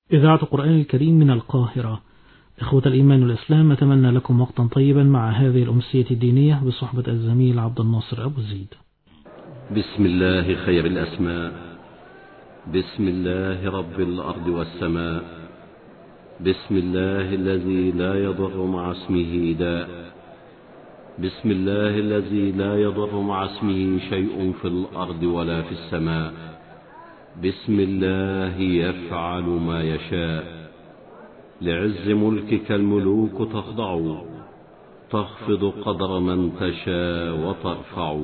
إذاعة القرآن الكريم من القاهرة. إخوة الإيمان والإسلام، أتمنى لكم وقتا طيبا مع هذه الأمسية الدينية بصحبة الزميل عبد الناصر أبو زيد. بسم الله خير الأسماء، بسم الله رب الأرض والسماء، بسم الله الذي لا يضر مع اسمه داء، بسم الله الذي لا يضر مع اسمه شيء في الأرض ولا في السماء، بسم الله يفعل ما يشاء. لعز ملكك الملوك تخضع، تخفض قدر من تشاء وترفع،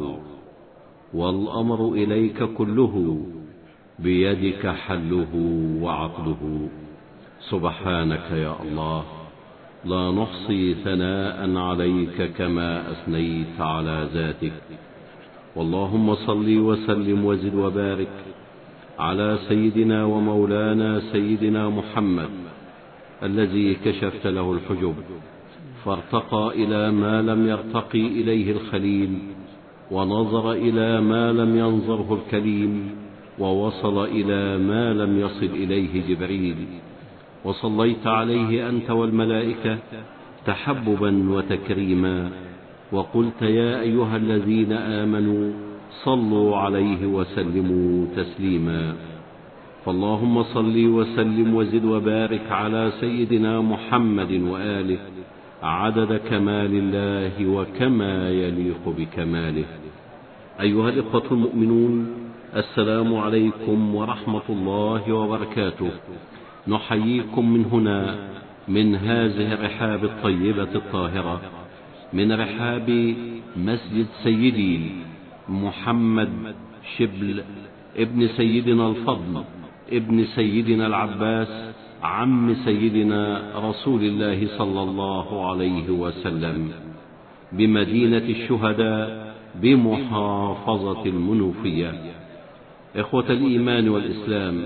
والأمر إليك كله، بيدك حله وعقده. سبحانك يا الله، لا نحصي ثناء عليك كما أثنيت على ذاتك. واللهم صل وسلم وزد وبارك على سيدنا ومولانا سيدنا محمد، الذي كشفت له الحجب فارتقى إلى ما لم يرتقي إليه الخليل، ونظر إلى ما لم ينظره الكليم، ووصل إلى ما لم يصل إليه جبريل. وصليت عليه أنت والملائكة تحببا وتكريما، وقلت يا أيها الذين آمنوا صلوا عليه وسلموا تسليما. فاللهم صل وسلم وزد وبارك على سيدنا محمد وآله عدد كمال الله وكما يليق بكماله. أيها الإخوة المؤمنون، السلام عليكم ورحمة الله وبركاته. نحييكم من هنا، من هذه الرحاب الطيبة الطاهرة، من رحاب مسجد سيدي محمد شبل ابن سيدنا الفضل ابن سيدنا العباس عم سيدنا رسول الله صلى الله عليه وسلم، بمدينة الشهداء بمحافظة المنوفية. إخوة الإيمان والإسلام،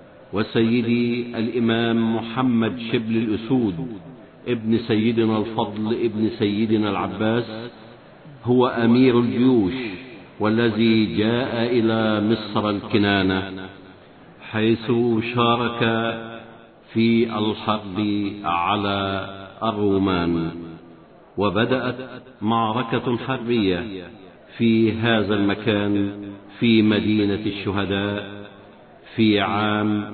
وسيدي الإمام محمد شبل الأسود ابن سيدنا الفضل ابن سيدنا العباس هو أمير الجيوش، والذي جاء إلى مصر الكنانة، حيث شارك في الحرب على الرومان. وبدأت معركة حربية في هذا المكان في مدينة الشهداء في عام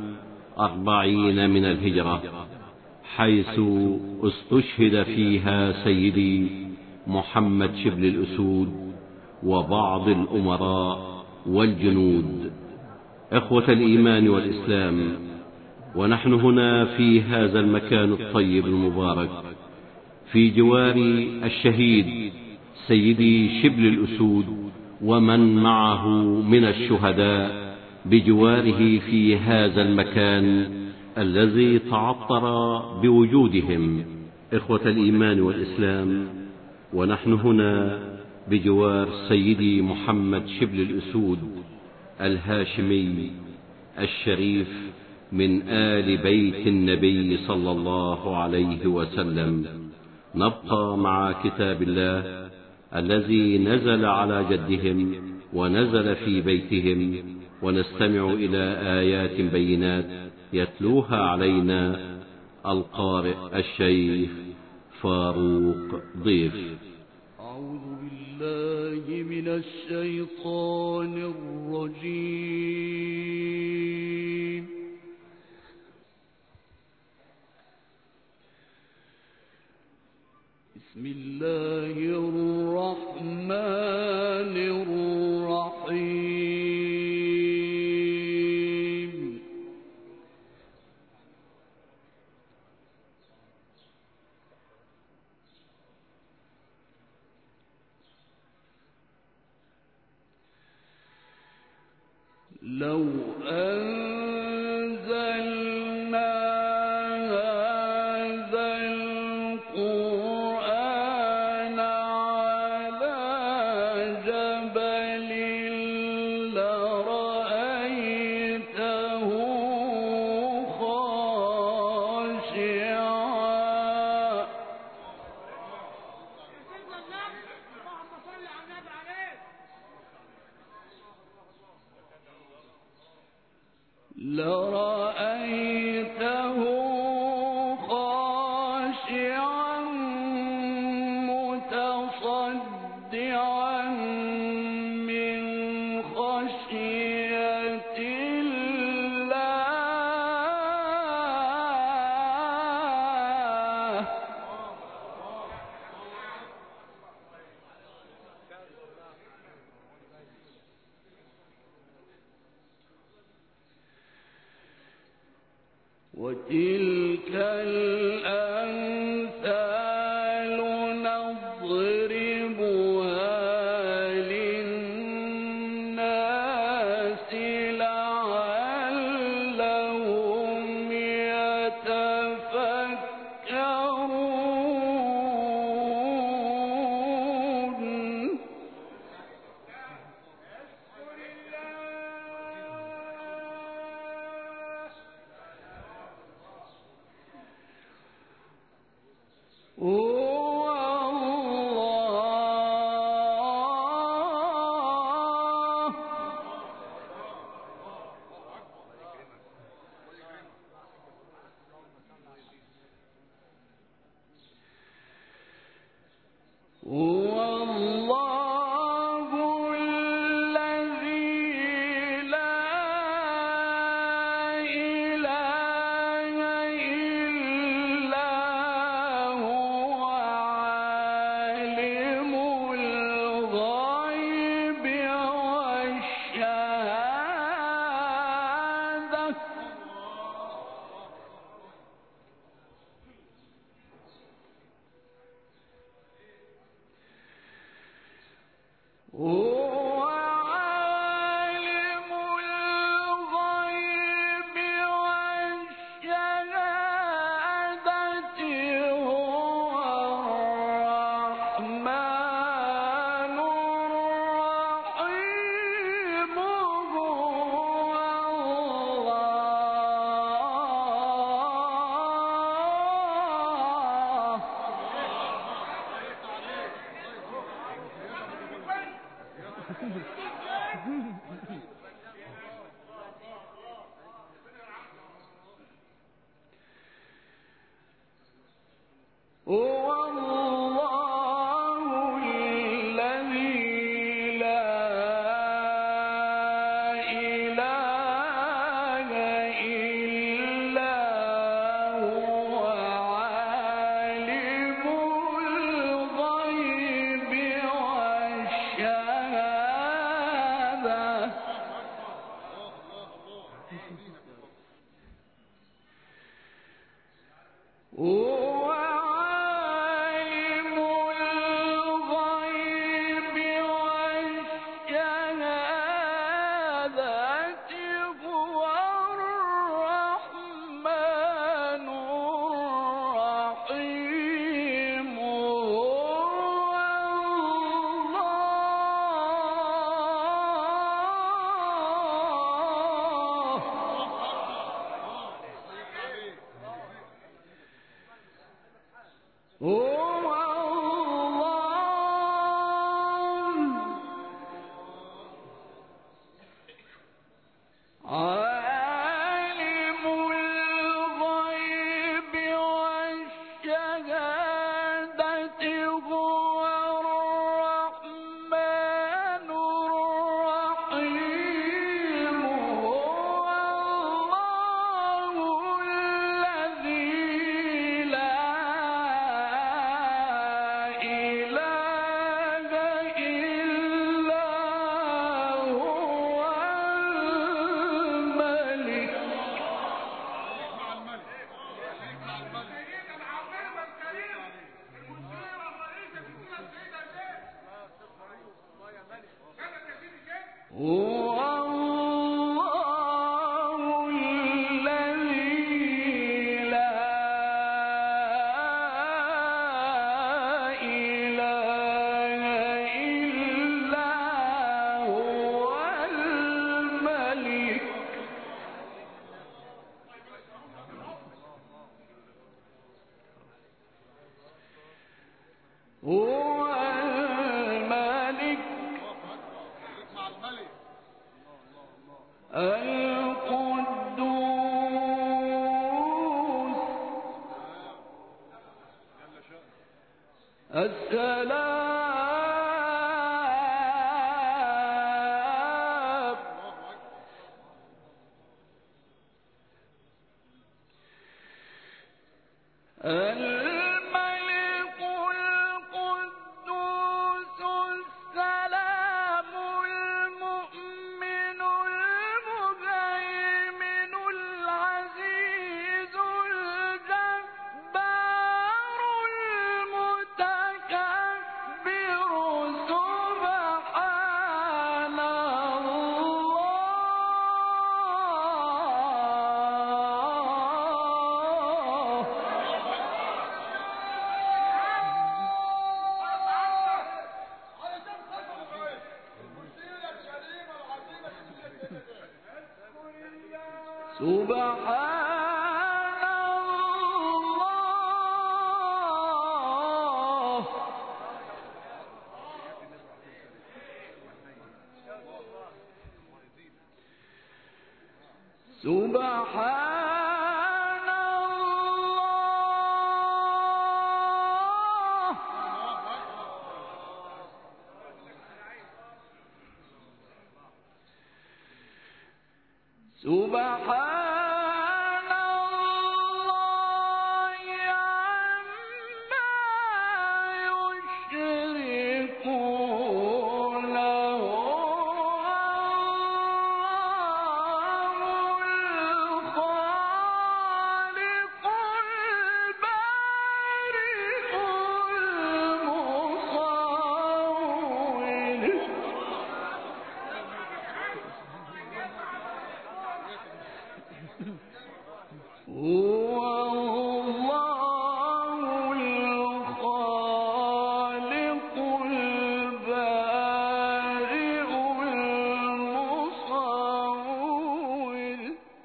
40 من الهجرة، حيث استشهد فيها سيدي محمد شبل الأسود وبعض الأمراء والجنود. إخوة الإيمان والإسلام، ونحن هنا في هذا المكان الطيب المبارك في جوار الشهيد سيدي شبل الأسود ومن معه من الشهداء، بجواره في هذا المكان الذي تعطر بوجودهم. إخوة الإيمان والإسلام، ونحن هنا بجوار سيدي محمد شبل الأسود الهاشمي الشريف من آل بيت النبي صلى الله عليه وسلم، نبقى مع كتاب الله الذي نزل على جدهم ونزل في بيتهم، ونستمع إلى آيات بينات يتلوها علينا القارئ الشيخ فاروق ضيف. أعوذ بالله من الشيطان الرجيم. بسم الله الرحمن الرحيم. لو أنزلنا هذا القرآن على جبل لرأيته خاشعا. وتلك الأمثال نضربها للناس لعلهم يتفكرون. هو الله هو الله الذي لا إله إلا هو عالم الغيب والشهادة هو عالم الغيب والشهادة هو الرحمن الرحيم هو الله الذي لا إله إلا هو عالم الغيب والشهادة هو عالم الغيب والشهادة هو الرحمن الرحيم هو عالم الغيب والشهادة هو الرحمن الرحيم هو الله الذي لا إله إلا هو الملك هو الله الذي لا إله إلا هو الملك هو الملك القدوس السلام الملك القدوس السلام المؤمن المهيمن العزيز سبحان الله سبحان الله سبحان الله عما يشركون هو الله الخالق البارئ المصور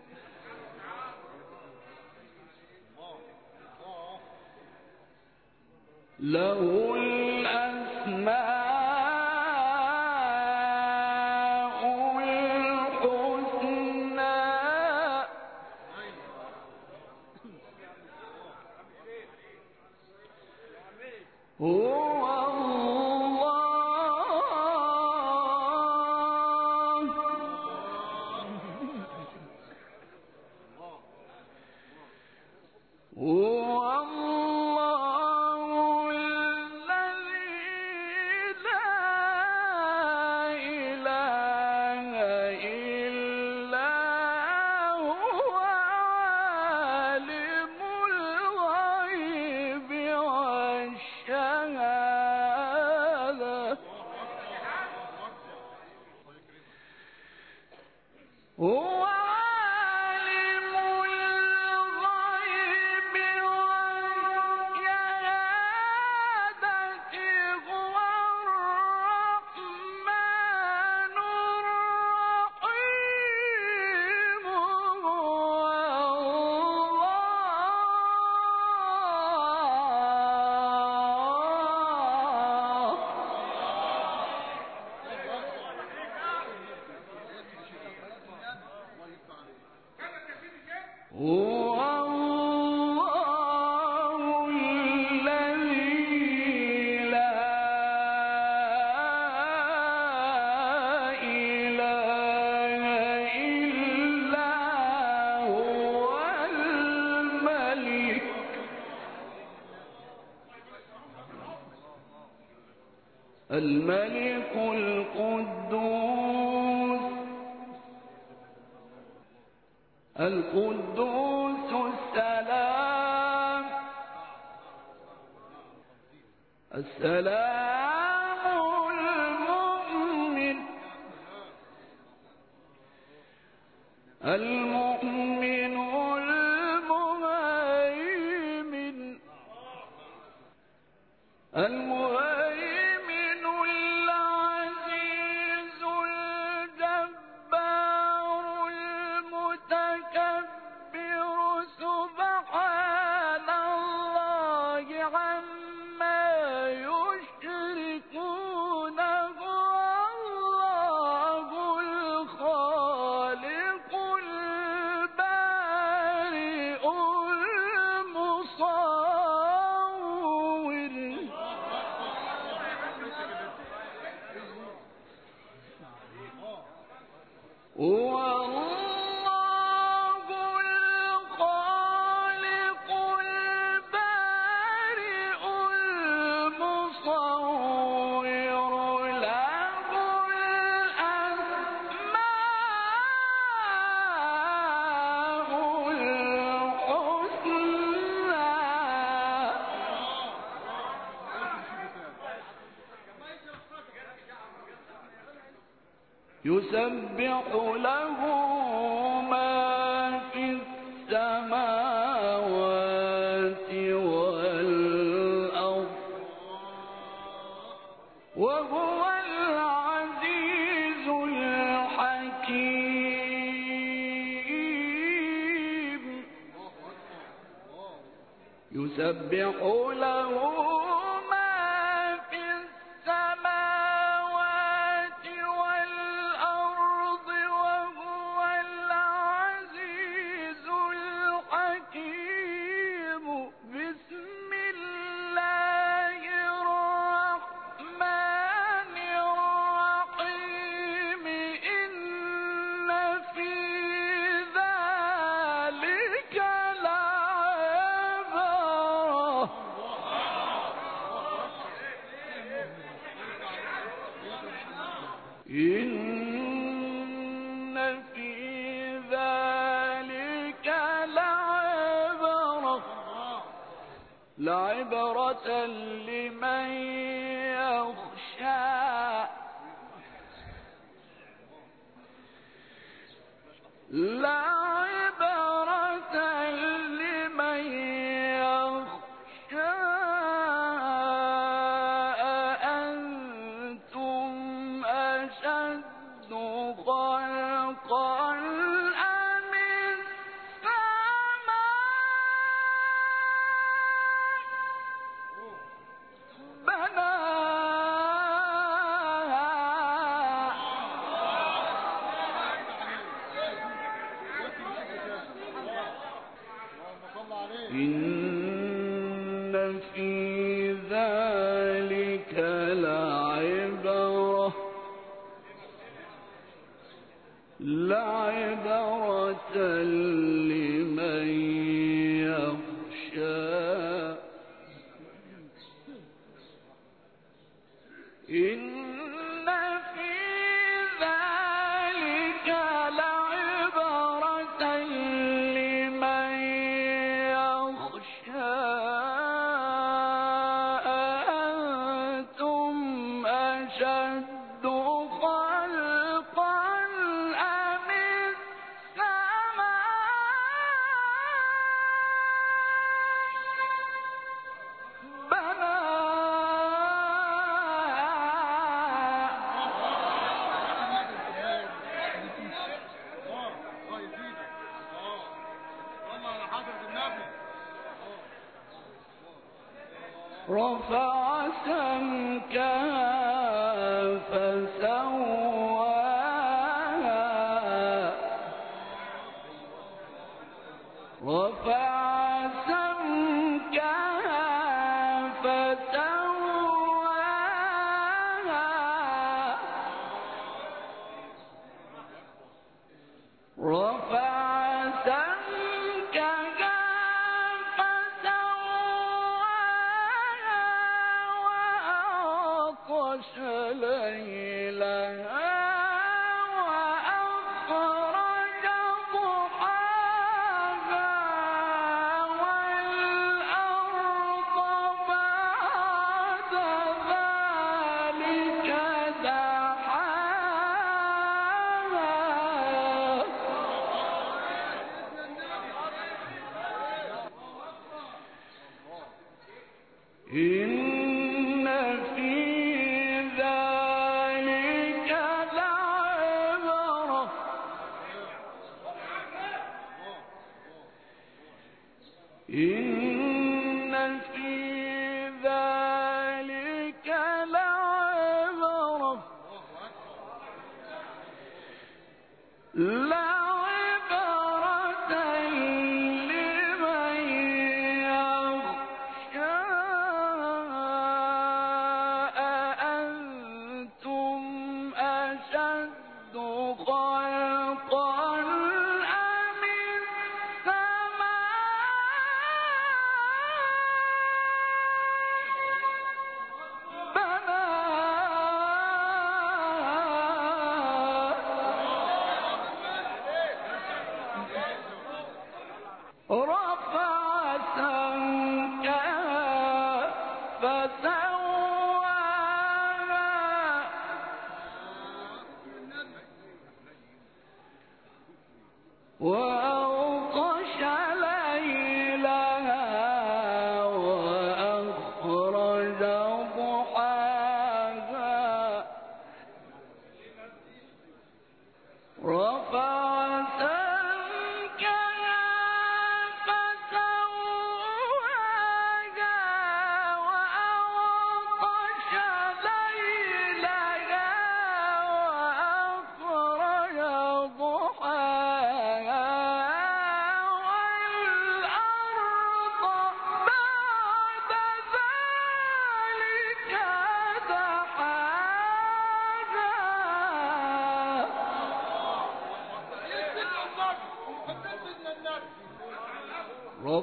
له الأسماء الحسنى هو الله هو الله الذي لا إله إلا هو عالم الغيب والشهادة هو عالم الغيب والشهادة هو الرحمن الرحيم هو الله الذي لا إله إلا هو الملك القدوس السلام المؤمن المهيمن العزيز الجبار المتكبر سبحان الله عما يشركون هو الله الخالق البارئ المصور هو الله الخالق البارئ المصور له الأسماء الحسنى يسبح له ما في السماوات والأرض وهو العزيز الحكيم يسبح له ما في السماوات والأرض وهو العزيز الحكيم. بسم الله الرحمن الرحيم. إن في ذلك لعبرة إن في ذلك لعبرة لمن يخشى. لعبرة لمن يخشى. أأنتم أشد خلقا أم السماء بناها. إن في ذلك لعبرة لمن يخشى. إن في ذلك لعبرة لمن يخشى. أأنتم أشد خلقا أم السماء رفع سمكها فسواها. رفع سمكها فسواها. رفع سمكها وأغطش ليلها وأخرج ضحاها والأرض بعد ذلك دحاها. إن في ذلك لعبرة إن في ذلك لعبرة لعبرة لمن يخشى. أأنتم أشد خلقا أم السماء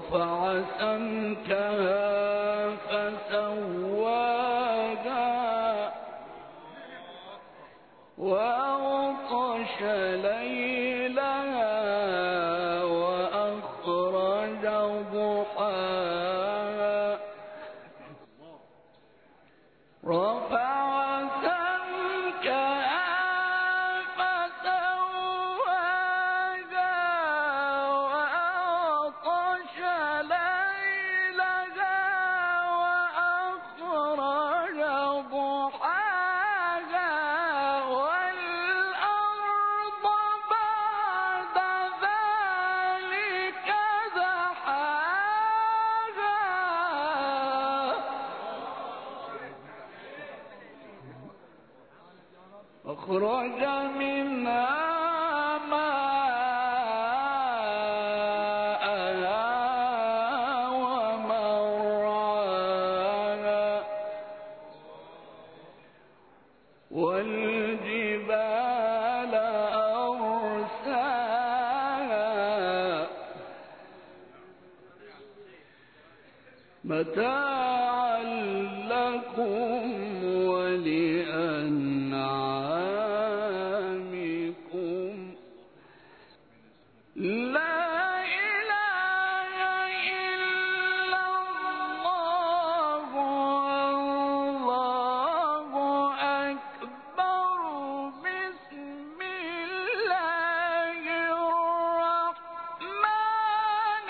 رفع سمكها فسواها وأغطش ليلها وأخرج ضحاها رفع سمكها أخرج منها ماءها ومرعاها والجبال أرساها متاعا لكم ولأنعامكم لا إله إلا الله والله أكبر بسم الله الرحمن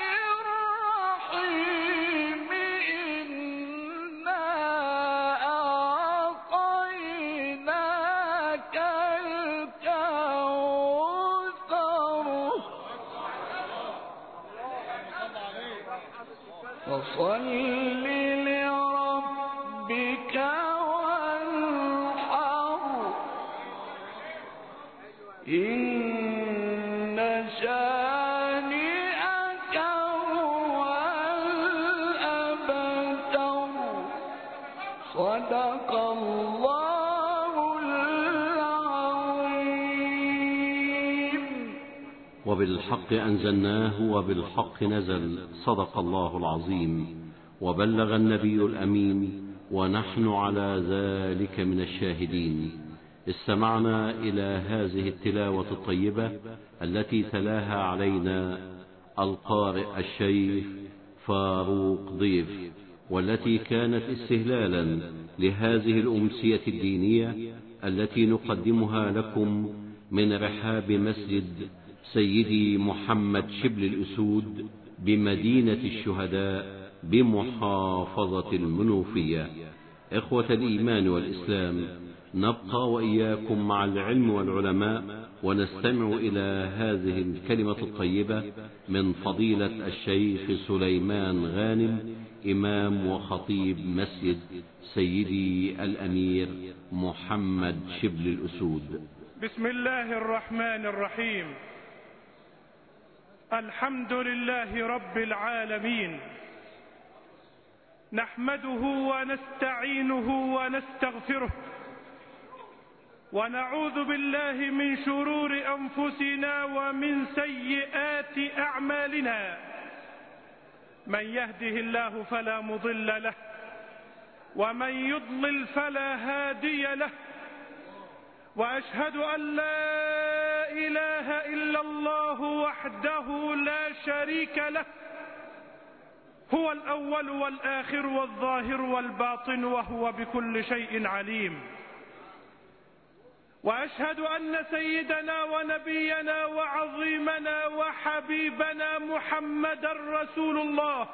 الرحيم إنا أعطيناك الكوثر فصل لربك وانحر إن شانئك هو الأبتر صدق الله العظيم. وبالحق أنزلناه وبالحق نزل. صدق الله العظيم. وبلغ النبي الأمين ونحن على ذلك من الشاهدين. استمعنا إلى هذه التلاوة الطيبة التي تلاها علينا القارئ الشيخ فاروق ضيف، والتي كانت استهلالا لهذه الأمسية الدينية التي نقدمها لكم من رحاب مسجد سيدي محمد شبل الأسود بمدينة الشهداء بمحافظة المنوفية. إخوة الإيمان والإسلام، نبقى وإياكم مع العلم والعلماء ونستمع إلى هذه الكلمة الطيبة من فضيلة الشيخ سليمان غانم، إمام وخطيب مسجد سيدي الأمير محمد شبل الأسود. بسم الله الرحمن الرحيم. الحمد لله رب العالمين، نحمده ونستعينه ونستغفره ونعوذ بالله من شرور أنفسنا ومن سيئات أعمالنا. من يهده الله فلا مضل له ومن يضلل فلا هادي له، وأشهد أن لا إله إلا الله وحده لا شريك له، هو الأول والآخر والظاهر والباطن وهو بكل شيء عليم. وأشهد أن سيدنا ونبينا وعظيمنا وحبيبنا محمدا رسول الله،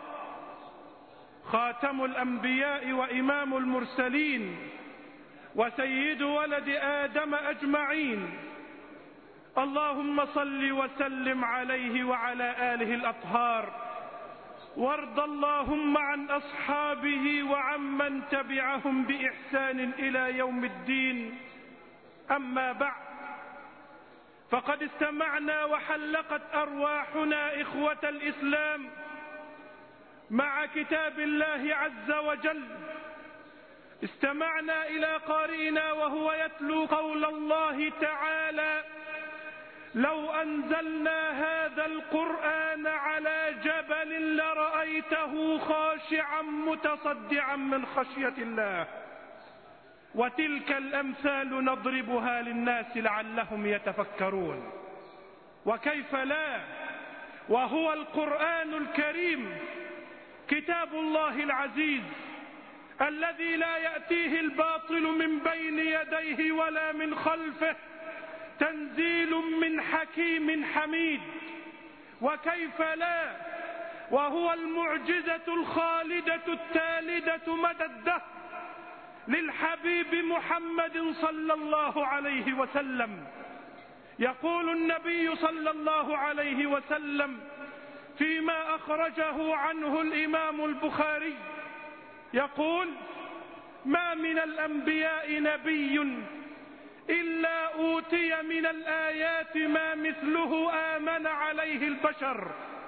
خاتم الأنبياء وإمام المرسلين وسيد ولد آدم أجمعين. اللهم صل وسلم عليه وعلى آله الأطهار، وارض اللهم عن أصحابه وعمن تبعهم بإحسان إلى يوم الدين. أما بعد، فقد استمعنا وحلقت أرواحنا إخوة الإسلام مع كتاب الله عز وجل. استمعنا إلى قارئنا وهو يتلو قول الله تعالى: لو أنزلنا هذا القرآن على جبل لرأيته رأيته خاشعا متصدعا من خشية الله. وتلك الأمثال نضربها للناس لعلهم يتفكرون. وكيف لا وهو القرآن الكريم كتاب الله العزيز الذي لا يأتيه الباطل من بين يديه ولا من خلفه، تنزيل من حكيم حميد. وكيف لا وهو المعجزة الخالدة التالدة مدى الدهر للحبيب محمد صلى الله عليه وسلم. يقول النبي صلى الله عليه وسلم فيما أخرجه عنه الإمام البخاري، يقول: ما من الأنبياء نبي إلا أوتي من الآيات ما مثله آمن عليه البشر،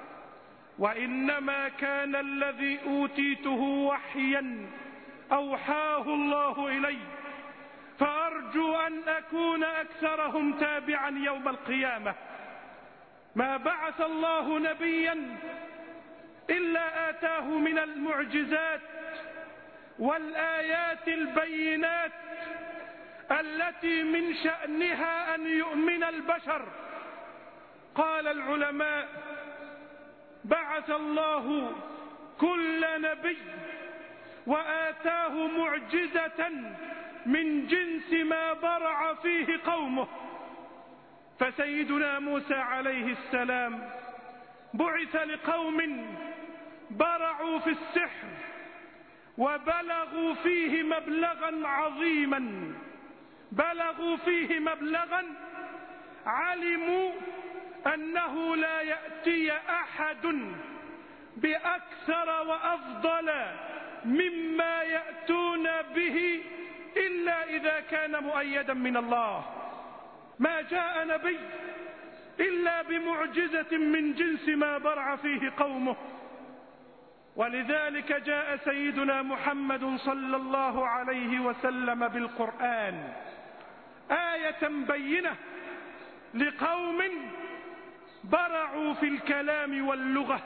وإنما كان الذي أوتيته وحيا أوحاه الله إلي، فأرجو أن أكون أكثرهم تابعا يوم القيامة. ما بعث الله نبيا إلا آتاه من المعجزات والآيات البينات التي من شأنها أن يؤمن البشر. قال العلماء: بعث الله كل نبي وآتاه معجزة من جنس ما برع فيه قومه. فسيدنا موسى عليه السلام بعث لقوم برعوا في السحر وبلغوا فيه مبلغا عظيما، بلغوا فيه مبلغا علموا أنه لا يأتي أحد بأكثر وأفضل مما يأتون به إلا إذا كان مؤيدا من الله. ما جاء نبي إلا بمعجزة من جنس ما برع فيه قومه. ولذلك جاء سيدنا محمد صلى الله عليه وسلم بالقرآن آية بينة لقوم برعوا في الكلام واللغة،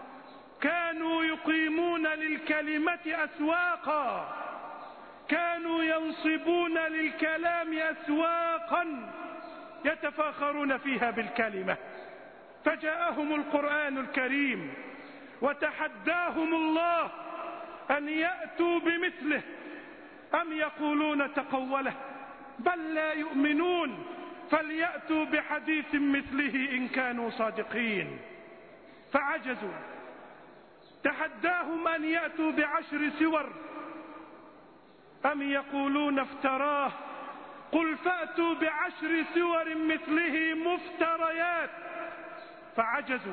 كانوا يقيمون للكلمة أسواقا، كانوا ينصبون للكلام أسواقا يتفاخرون فيها بالكلمة. فجاءهم القرآن الكريم وتحداهم الله أن يأتوا بمثله، أم يقولون تقوله؟ بل لا يؤمنون، فليأتوا بحديث مثله إن كانوا صادقين. فعجزوا. تحداهم أن يأتوا ب10 سور، أم يقولون افتراه؟ قل فأتوا ب10 سور مثله مفتريات. فعجزوا.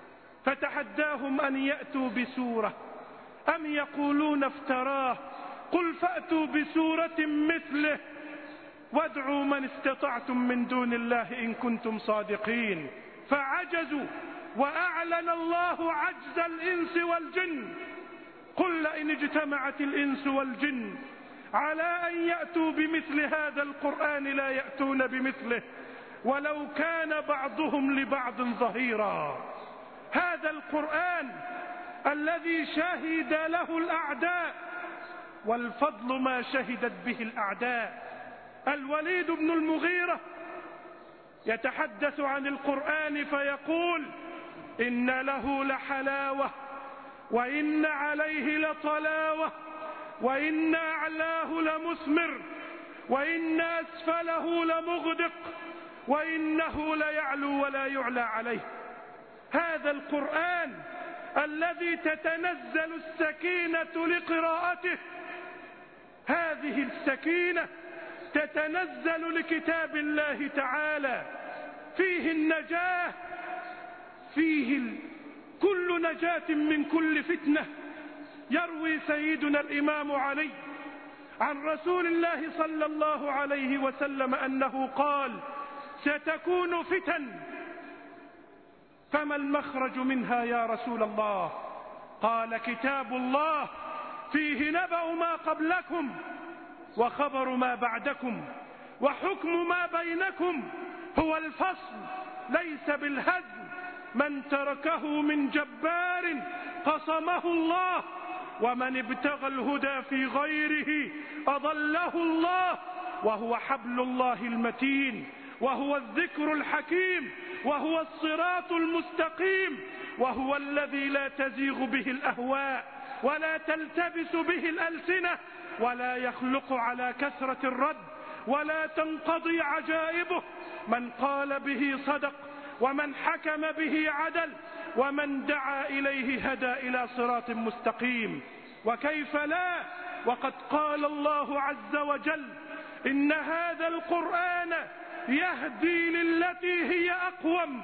فتحداهم أن يأتوا بسورة، أم يقولون افتراه؟ قل فأتوا بسورة مثله وادعوا من استطعتم من دون الله إن كنتم صادقين. فعجزوا. وأعلن الله عجز الإنس والجن. قل لئن اجتمعت الإنس والجن على أن يأتوا بمثل هذا القرآن لا يأتون بمثله ولو كان بعضهم لبعض ظهيرا. هذا القرآن الذي شهد له الأعداء، والفضل ما شهدت به الأعداء. الوليد بن المغيرة يتحدث عن القرآن فيقول: إن له لحلاوة وإن عليه لطلاوة وإن أعلاه لمثمر وإن أسفله لمغدق وإنه ليعلو ولا يعلى عليه. هذا القرآن الذي تتنزل السكينة لقراءته، هذه السكينة تتنزل لكتاب الله تعالى، فيه النجاة، فيه كل نجاة من كل فتنة. يروي سيدنا الإمام علي عن رسول الله صلى الله عليه وسلم أنه قال: ستكون فتن، فما المخرج منها يا رسول الله؟ قال: كتاب الله فيه نبأ ما قبلكم وخبر ما بعدكم وحكم ما بينكم، هو الفصل ليس بالهزل، من تركه من جبار قصمه الله، ومن ابتغى الهدى في غيره أضله الله، وهو حبل الله المتين، وهو الذكر الحكيم، وهو الصراط المستقيم، وهو الذي لا تزيغ به الأهواء ولا تلتبس به الألسنة، ولا يخلق على كثرة الرد، ولا تنقضي عجائبه. من قال به صدق، ومن حكم به عدل، ومن دعا إليه هدى إلى صراط مستقيم. وكيف لا، وقد قال الله عز وجل: إن هذا القرآن يهدي للتي هي أقوم،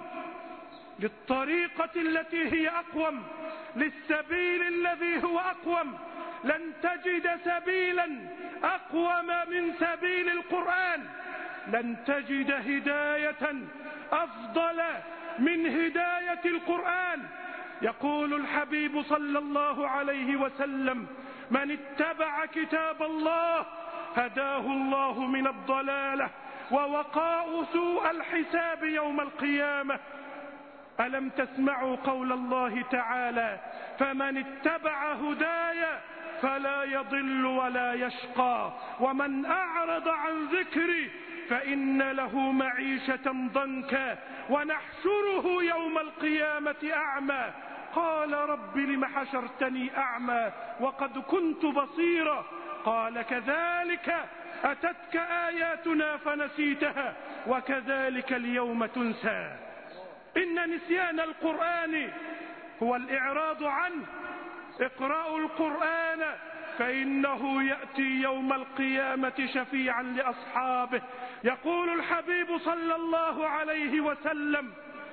للطريقة التي هي أقوم، للسبيل الذي هو أقوم. لن تجد سبيلا أقوم من سبيل القرآن، لن تجد هداية أفضل من هداية القرآن. يقول الحبيب صلى الله عليه وسلم: من اتبع كتاب الله هداه الله من الضلالة ووقاه سوء الحساب يوم القيامة. ألم تسمعوا قول الله تعالى: فمن اتبع هداي فلا يضل ولا يشقى، ومن أعرض عن ذكري فإن له معيشة ضنكا ونحشره يوم القيامة أعمى. قال: رب لم حشرتني أعمى وقد كنت بصيرا. قال: كذلك أتتك آياتنا فنسيتها وكذلك اليوم تنسى. إن نسيان القرآن هو الإعراض عنه. اقرأوا القرآن فإنه يأتي يوم القيامة شفيعا لأصحابه. يقول الحبيب صلى الله عليه وسلم: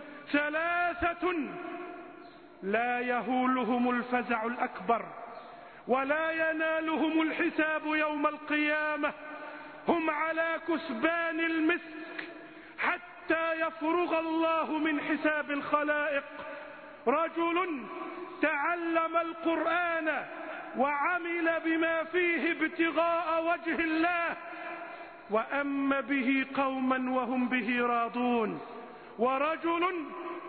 ثلاثة لا يهولهم الفزع الأكبر ولا ينالهم الحساب يوم القيامة، هم على كسبان المسك حتى يفرغ الله من حساب الخلائق: رجل تعلم القرآن وعمل بما فيه ابتغاء وجه الله وأم به قوما وهم به راضون، ورجل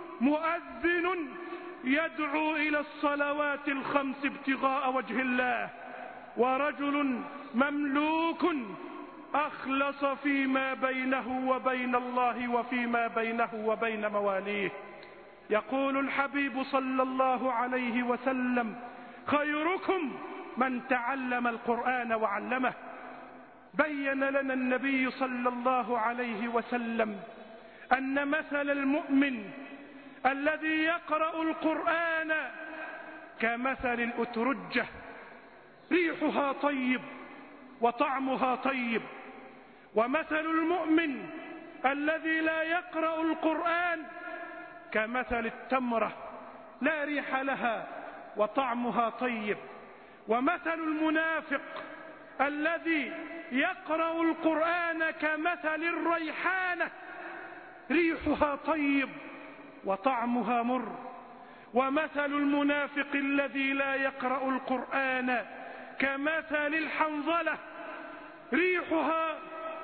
مؤذن يدعو إلى الصلوات الخمس ابتغاء وجه الله، ورجل مملوك أخلص فيما بينه وبين الله وفيما بينه وبين مواليه. يقول الحبيب صلى الله عليه وسلم: خيركم من تعلم القرآن وعلمه. بين لنا النبي صلى الله عليه وسلم أن مثل المؤمن الذي يقرأ القرآن كمثل الأترجة، ريحها طيب وطعمها طيب، ومثل المؤمن الذي لا يقرأ القرآن كمثل التمرة، لا ريح لها وطعمها طيب، ومثل المنافق الذي يقرأ القرآن كمثل الريحانة، ريحها طيب وطعمها مر، ومثل المنافق الذي لا يقرأ القرآن كمثل الحنظلة، ريحها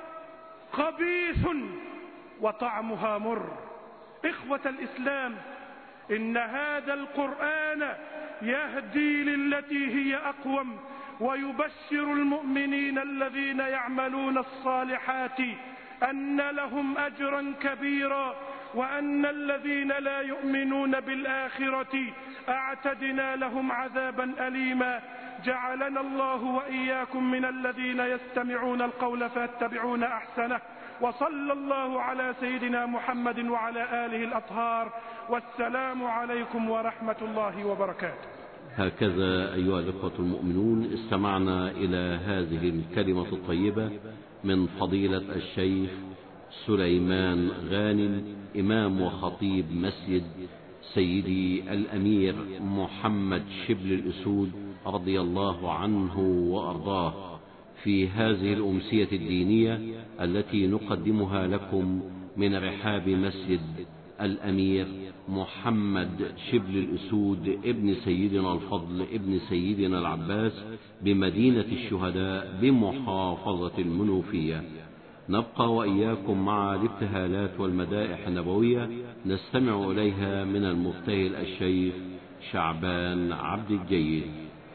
خبيث وطعمها مر. إخوة الإسلام، إن هذا القرآن يهدي للتي هي أقوم، ويبشر المؤمنين الذين يعملون الصالحات أن لهم أجرا كبيرا، وأن الذين لا يؤمنون بالآخرة أعتدنا لهم عذابا أليما. جعلنا الله وإياكم من الذين يستمعون القول فيتبعون أحسنه. وصلى الله على سيدنا محمد وعلى آله الأطهار، والسلام عليكم ورحمة الله وبركاته. هكذا أيها الإخوة المؤمنون استمعنا إلى هذه الكلمة الطيبة من فضيلة الشيخ سليمان غانم، إمام وخطيب مسجد سيدي الأمير محمد شبل الأسود رضي الله عنه وأرضاه، في هذه الأمسية الدينية التي نقدمها لكم من رحاب مسجد الأمير محمد شبل الأسود ابن سيدنا الفضل ابن سيدنا العباس بمدينة الشهداء بمحافظة المنوفية. نبقى وإياكم مع الابتهالات والمدائح النبوية نستمع إليها من المبتهل الشيخ شعبان عبد الجيد.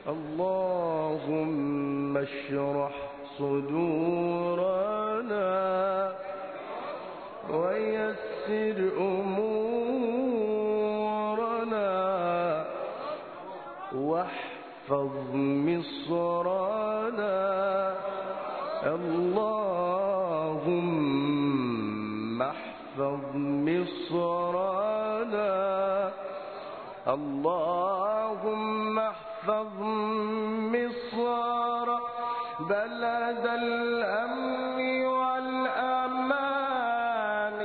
اللهم اشرح صدورنا ويسر أمورنا واحفظ مصرنا. اللهم احفظ مصرنا. اللهم احفظ مصر بلد الأمن والأمان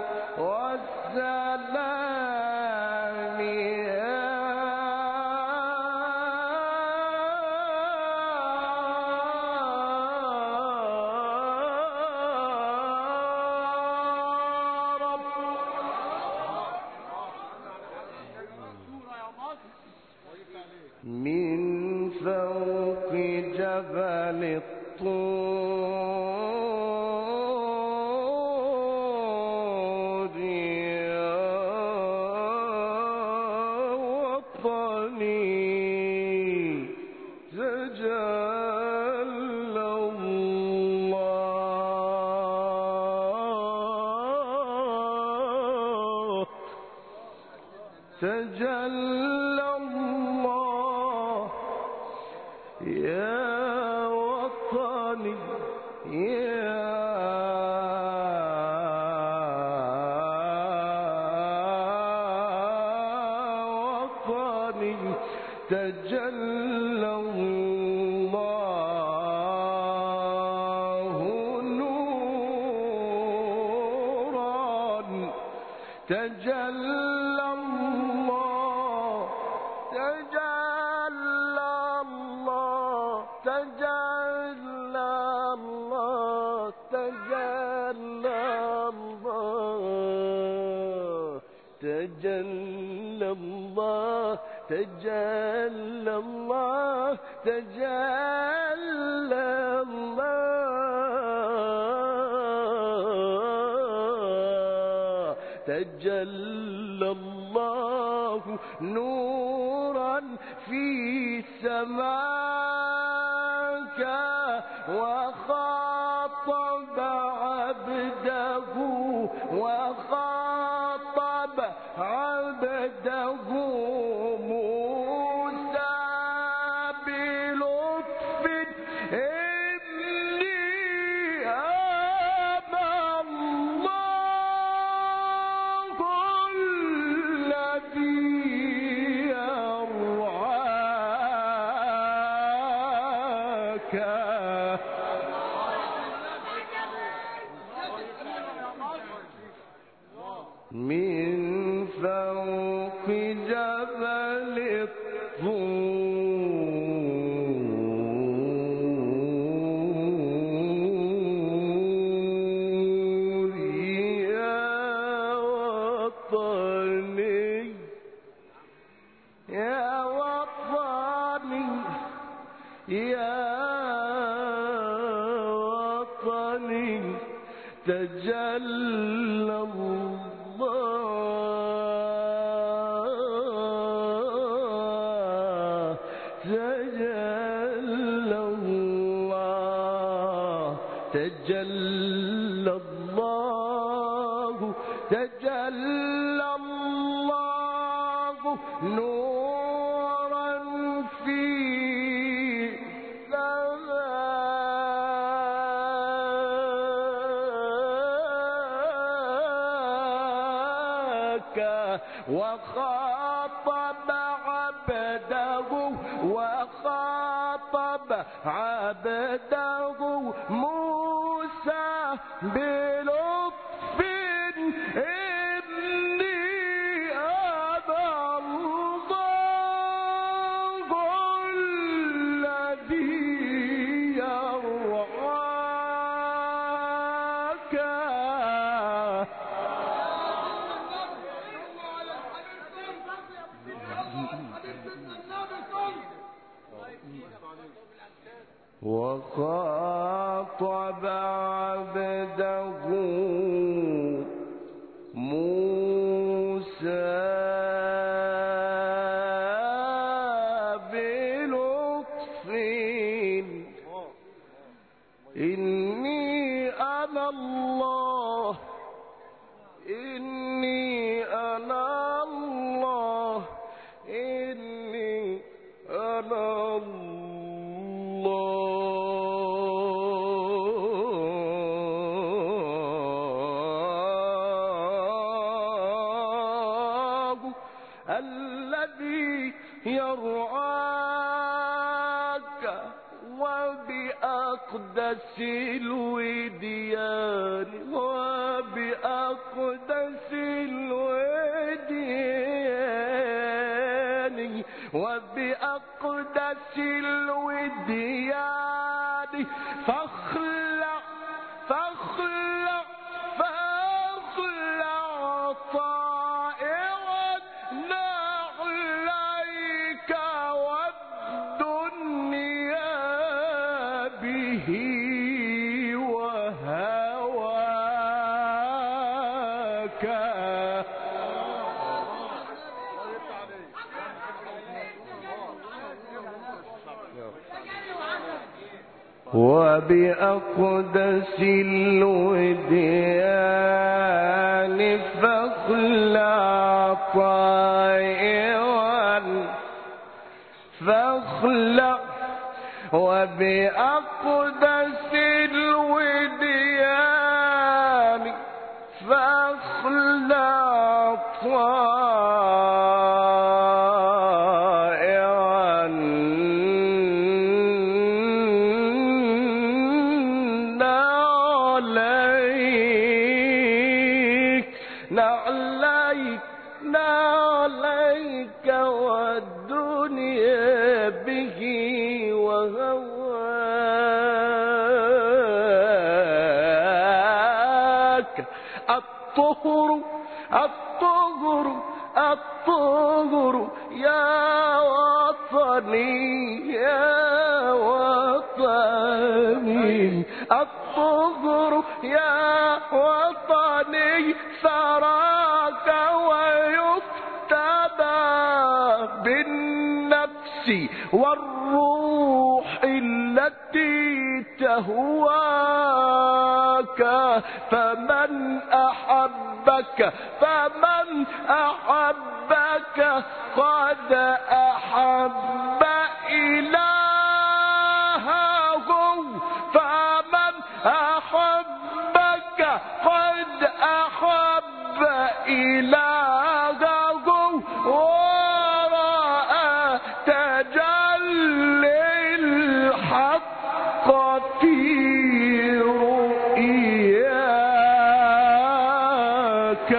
والسلام يا رب. من فوق جبل الطور يا وطني تجلى الله تجلى الله يا وطني يا وطني تجلى الله نورا تجلى الله تجلى الله تجلى الله تجلى الله تجلى الله تجلى الله تجلى الله تجلى الله نورا في سماك وخاطب عبده وخاطب عبده موسى بلطف إني أبى الله الذي يرعاك من فوق جبل الطور يا وطني يا وطني يا وطني تجلى الله تجلى الله تجلى الله تجلى الله نورا في سماك وخاطب عبده وخاطب عبده موسى بلطف إني أبى الله الذي يرعاك وخاطب عبده موسى بلطف إني أنا الله إني أنا الله إني أنا الله الذي يرعاك وبأقدس الوديان وبأقدس الوديان وبأقدس الوديان فاخلع طائرا نعليك والدنيا به وهواك وبأقدس الوديان فاخلع طائرا وبأقدس الوديان فاخلع طائرا نعليك والدنيا به وهواك الطهر يا وطني يا وطني الطهر يا وطني ثراك ويفتدى بالنفس والروح التي تهواك فمن أحبك قد أحب إلهه فمن أحبك قد أحب إلهه ورأى تجلي الحق في رؤياك.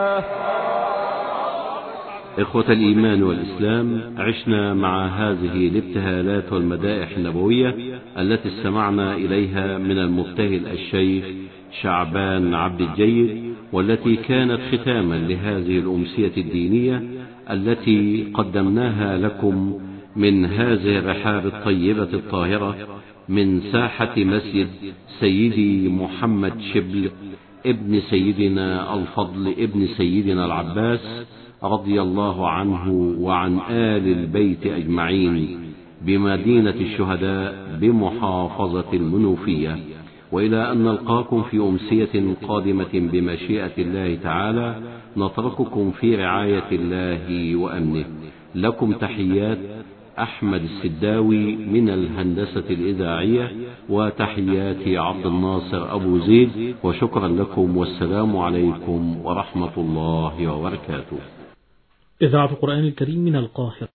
إخوة الإيمان والإسلام، عشنا مع هذه الابتهالات والمدائح النبوية التي استمعنا إليها من المبتهل الشيخ شعبان عبد الجيد، والتي كانت ختاما لهذه الأمسية الدينية التي قدمناها لكم من هذه الرحاب الطيبة الطاهرة من ساحة مسجد سيدي محمد شبل ابن سيدنا الفضل ابن سيدنا العباس رضي الله عنه وعن آل البيت أجمعين بمدينة الشهداء بمحافظة المنوفية. وإلى أن نلقاكم في أمسية قادمة بمشيئة الله تعالى، نترككم في رعاية الله وأمنه. لكم تحيات أحمد السداوي من الهندسة الإذاعية، وتحيات عبد الناصر أبو زيد، وشكرا لكم والسلام عليكم ورحمة الله وبركاته. إذاعة القرآن الكريم من القاهرة.